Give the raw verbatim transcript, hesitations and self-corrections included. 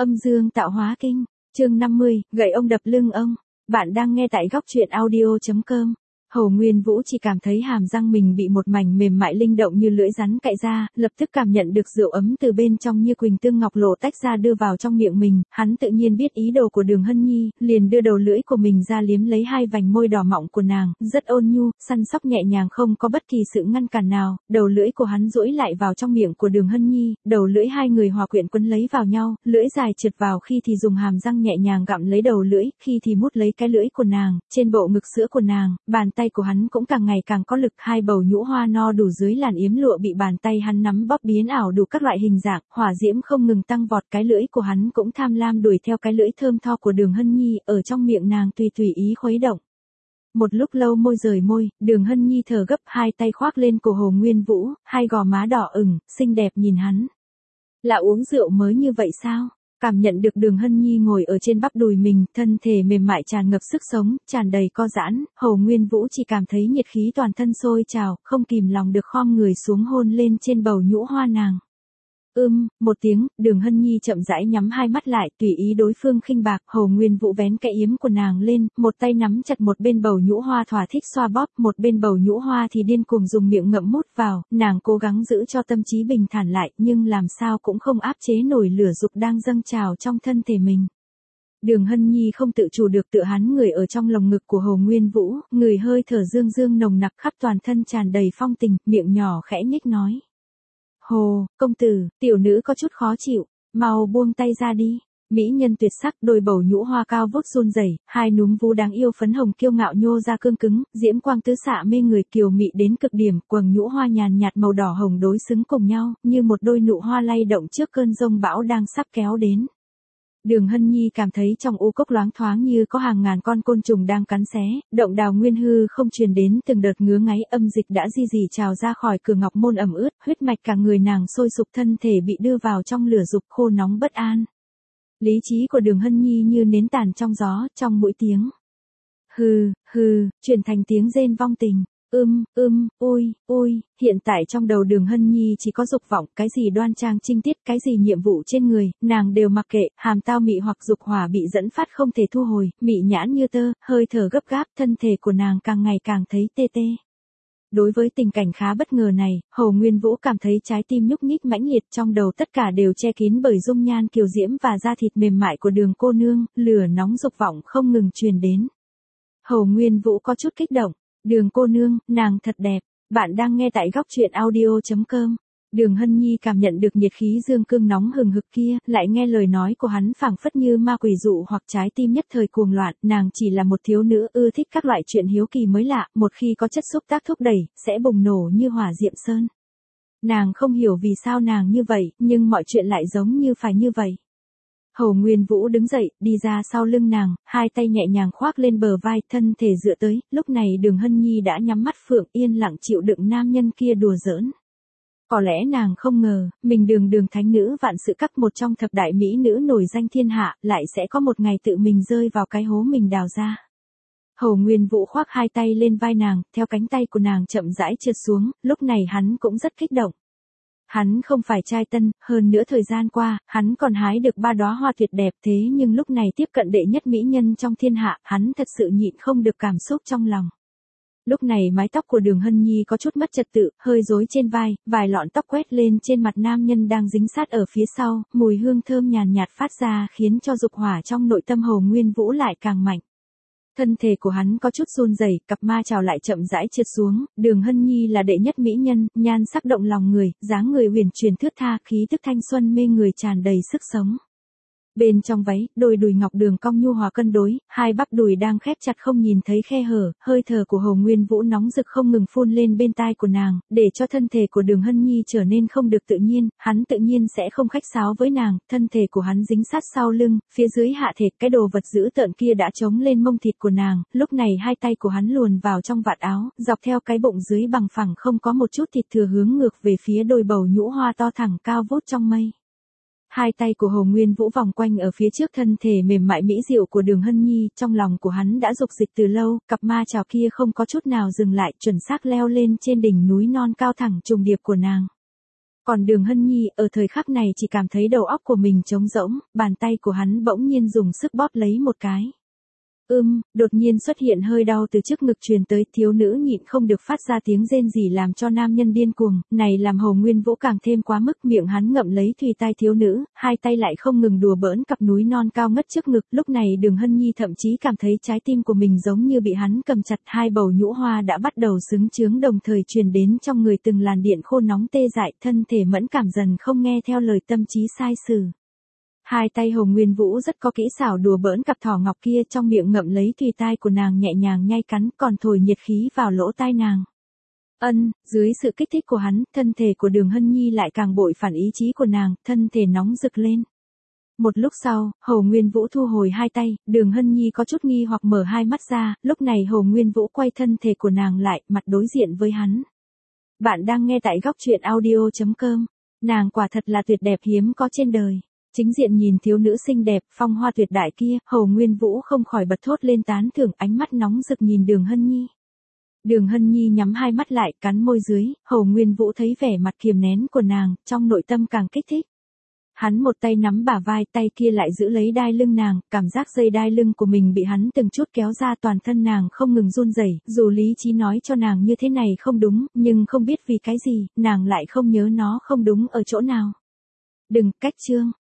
Âm dương tạo hóa kinh, chương năm mươi, gậy ông đập lưng ông. Bạn đang nghe tại góc truyện audio chấm com. Hồ Nguyên Vũ chỉ cảm thấy hàm răng mình bị một mảnh mềm mại linh động như lưỡi rắn cạy ra, lập tức cảm nhận được rượu ấm từ bên trong như quỳnh tương ngọc lộ tách ra đưa vào trong miệng mình, hắn tự nhiên biết ý đồ của Đường Hân Nhi, liền đưa đầu lưỡi của mình ra liếm lấy hai vành môi đỏ mọng của nàng, rất ôn nhu, săn sóc nhẹ nhàng không có bất kỳ sự ngăn cản nào, đầu lưỡi của hắn duỗi lại vào trong miệng của Đường Hân Nhi, đầu lưỡi hai người hòa quyện quấn lấy vào nhau, lưỡi dài trượt vào khi thì dùng hàm răng nhẹ nhàng gặm lấy đầu lưỡi, khi thì mút lấy cái lưỡi của nàng, trên bộ ngực sữa của nàng, bàn tay của hắn cũng càng ngày càng có lực, hai bầu nhũ hoa no đủ dưới làn yếm lụa bị bàn tay hắn nắm bóp biến ảo đủ các loại hình dạng, hỏa diễm không ngừng tăng vọt, cái lưỡi của hắn cũng tham lam đuổi theo cái lưỡi thơm tho của Đường Hân Nhi, ở trong miệng nàng tùy tùy ý khuấy động. Một lúc lâu môi rời môi, Đường Hân Nhi thở gấp, hai tay khoác lên cổ Hồ Nguyên Vũ, hai gò má đỏ ửng, xinh đẹp nhìn hắn. Là uống rượu mới như vậy sao? Cảm nhận được Đường Hân Nhi ngồi ở trên bắp đùi mình, thân thể mềm mại tràn ngập sức sống, tràn đầy co giãn, Hồ Nguyên Vũ chỉ cảm thấy nhiệt khí toàn thân sôi trào, không kìm lòng được khom người xuống hôn lên trên bầu nhũ hoa nàng. Ưm, một tiếng, Đường Hân Nhi chậm rãi nhắm hai mắt lại, tùy ý đối phương khinh bạc, Hồ Nguyên Vũ vén cái yếm của nàng lên, một tay nắm chặt một bên bầu nhũ hoa thỏa thích xoa bóp, một bên bầu nhũ hoa thì điên cuồng dùng miệng ngậm mút vào, nàng cố gắng giữ cho tâm trí bình thản lại, nhưng làm sao cũng không áp chế nổi lửa dục đang dâng trào trong thân thể mình. Đường Hân Nhi không tự chủ được tựa hắn người ở trong lồng ngực của Hồ Nguyên Vũ, người hơi thở dương dương nồng nặc khắp toàn thân tràn đầy phong tình, miệng nhỏ khẽ nhếch nói. Hồ, công tử, tiểu nữ có chút khó chịu, mau buông tay ra đi. Mỹ nhân tuyệt sắc, đôi bầu nhũ hoa cao vút run rẩy, hai núm vú đáng yêu phấn hồng kiêu ngạo nhô ra cương cứng, diễm quang tứ xạ mê người, kiều mị đến cực điểm, quầng nhũ hoa nhàn nhạt màu đỏ hồng đối xứng cùng nhau, như một đôi nụ hoa lay động trước cơn giông bão đang sắp kéo đến. Đường Hân Nhi cảm thấy trong u cốc loáng thoáng như có hàng ngàn con côn trùng đang cắn xé, động đào nguyên hư không truyền đến từng đợt ngứa ngáy, âm dịch đã di dì trào ra khỏi cửa ngọc môn ẩm ướt, huyết mạch cả người nàng sôi sục, thân thể bị đưa vào trong lửa dục khô nóng bất an. Lý trí của Đường Hân Nhi như nến tàn trong gió, trong mỗi tiếng. Hừ, hừ, chuyển thành tiếng rên vong tình. Ưm, ưm, ui, ui, hiện tại trong đầu Đường Hân Nhi chỉ có dục vọng, cái gì đoan trang trinh tiết, cái gì nhiệm vụ trên người, nàng đều mặc kệ, hàm tao mị hoặc dục hỏa bị dẫn phát không thể thu hồi, mị nhãn như tơ, hơi thở gấp gáp, thân thể của nàng càng ngày càng thấy tê tê. Đối với tình cảnh khá bất ngờ này, Hồ Nguyên Vũ cảm thấy trái tim nhúc nhích mãnh liệt, trong đầu tất cả đều che kín bởi dung nhan kiều diễm và da thịt mềm mại của Đường cô nương, lửa nóng dục vọng không ngừng truyền đến. Hồ Nguyên Vũ có chút kích động. Đường cô nương, nàng thật đẹp. Bạn đang nghe tại góc truyện audio chấm com. Đường Hân Nhi cảm nhận được nhiệt khí dương cương nóng hừng hực kia, lại nghe lời nói của hắn phảng phất như ma quỷ dụ hoặc trái tim nhất thời cuồng loạn, nàng chỉ là một thiếu nữ ưa thích các loại chuyện hiếu kỳ mới lạ, một khi có chất xúc tác thúc đẩy, sẽ bùng nổ như hỏa diệm sơn. Nàng không hiểu vì sao nàng như vậy, nhưng mọi chuyện lại giống như phải như vậy. Hồ Nguyên Vũ đứng dậy, đi ra sau lưng nàng, hai tay nhẹ nhàng khoác lên bờ vai, thân thể dựa tới, lúc này Đường Hân Nhi đã nhắm mắt phượng yên lặng chịu đựng nam nhân kia đùa giỡn. Có lẽ nàng không ngờ, mình Đường Đường thánh nữ vạn sự các, một trong thập đại mỹ nữ nổi danh thiên hạ, lại sẽ có một ngày tự mình rơi vào cái hố mình đào ra. Hồ Nguyên Vũ khoác hai tay lên vai nàng, theo cánh tay của nàng chậm rãi trượt xuống, lúc này hắn cũng rất kích động. Hắn không phải trai tân, hơn nữa thời gian qua, hắn còn hái được ba đóa hoa tuyệt đẹp, thế nhưng lúc này tiếp cận đệ nhất mỹ nhân trong thiên hạ, hắn thật sự nhịn không được cảm xúc trong lòng. Lúc này mái tóc của Đường Hân Nhi có chút mất trật tự, hơi rối trên vai, vài lọn tóc quét lên trên mặt nam nhân đang dính sát ở phía sau, mùi hương thơm nhàn nhạt phát ra khiến cho dục hỏa trong nội tâm Hồ Nguyên Vũ lại càng mạnh. Thân thể của hắn có chút run rẩy, cặp ma trào lại chậm rãi trượt xuống, Đường Hân Nhi là đệ nhất mỹ nhân, nhan sắc động lòng người, dáng người huyền truyền thướt tha, khí tức thanh xuân mê người tràn đầy sức sống. Bên trong váy, đôi đùi ngọc đường cong nhu hòa cân đối, hai bắp đùi đang khép chặt không nhìn thấy khe hở, hơi thở của Hồ Nguyên Vũ nóng rực không ngừng phun lên bên tai của nàng, để cho thân thể của Đường Hân Nhi trở nên không được tự nhiên, hắn tự nhiên sẽ không khách sáo với nàng, thân thể của hắn dính sát sau lưng, phía dưới hạ thể, cái đồ vật dữ tợn kia đã chống lên mông thịt của nàng, lúc này hai tay của hắn luồn vào trong vạt áo, dọc theo cái bụng dưới bằng phẳng không có một chút thịt thừa hướng ngược về phía đôi bầu nhũ hoa to thẳng cao vút trong mây. Hai tay của Hồ Nguyên Vũ vòng quanh ở phía trước thân thể mềm mại mỹ diệu của Đường Hân Nhi, trong lòng của hắn đã dục dịch từ lâu, cặp ma trào kia không có chút nào dừng lại, chuẩn xác leo lên trên đỉnh núi non cao thẳng trùng điệp của nàng. Còn Đường Hân Nhi, ở thời khắc này chỉ cảm thấy đầu óc của mình trống rỗng, bàn tay của hắn bỗng nhiên dùng sức bóp lấy một cái. Ưm, đột nhiên xuất hiện hơi đau từ trước ngực truyền tới, thiếu nữ nhịn không được phát ra tiếng rên rỉ làm cho nam nhân điên cuồng, này làm Hồ Nguyên Vũ càng thêm quá mức, miệng hắn ngậm lấy thùy tai thiếu nữ, hai tay lại không ngừng đùa bỡn cặp núi non cao ngất trước ngực, lúc này Đường Hân Nhi thậm chí cảm thấy trái tim của mình giống như bị hắn cầm chặt, hai bầu nhũ hoa đã bắt đầu xứng chướng đồng thời truyền đến trong người từng làn điện khô nóng tê dại, thân thể mẫn cảm dần không nghe theo lời tâm trí sai sử. Hai tay Hồ Nguyên Vũ rất có kỹ xảo đùa bỡn cặp thỏ ngọc kia, trong miệng ngậm lấy thùy tai của nàng nhẹ nhàng nhai cắn, còn thổi nhiệt khí vào lỗ tai nàng. Ân, dưới sự kích thích của hắn, thân thể của Đường Hân Nhi lại càng bội phản ý chí của nàng, thân thể nóng rực lên. Một lúc sau, Hồ Nguyên Vũ thu hồi hai tay, Đường Hân Nhi có chút nghi hoặc mở hai mắt ra, lúc này Hồ Nguyên Vũ quay thân thể của nàng lại, mặt đối diện với hắn. Bạn đang nghe tại góc truyện audio chấm com. Nàng quả thật là tuyệt đẹp hiếm có trên đời. Chính diện nhìn thiếu nữ xinh đẹp, phong hoa tuyệt đại kia, Hồ Nguyên Vũ không khỏi bật thốt lên tán thưởng, ánh mắt nóng rực nhìn Đường Hân Nhi. Đường Hân Nhi nhắm hai mắt lại, cắn môi dưới, Hồ Nguyên Vũ thấy vẻ mặt kiềm nén của nàng, trong nội tâm càng kích thích. Hắn một tay nắm bả vai, tay kia lại giữ lấy đai lưng nàng, cảm giác dây đai lưng của mình bị hắn từng chút kéo ra, toàn thân nàng không ngừng run rẩy, dù lý trí nói cho nàng như thế này không đúng, nhưng không biết vì cái gì, nàng lại không nhớ nó không đúng ở chỗ nào. Đừng, cách chương.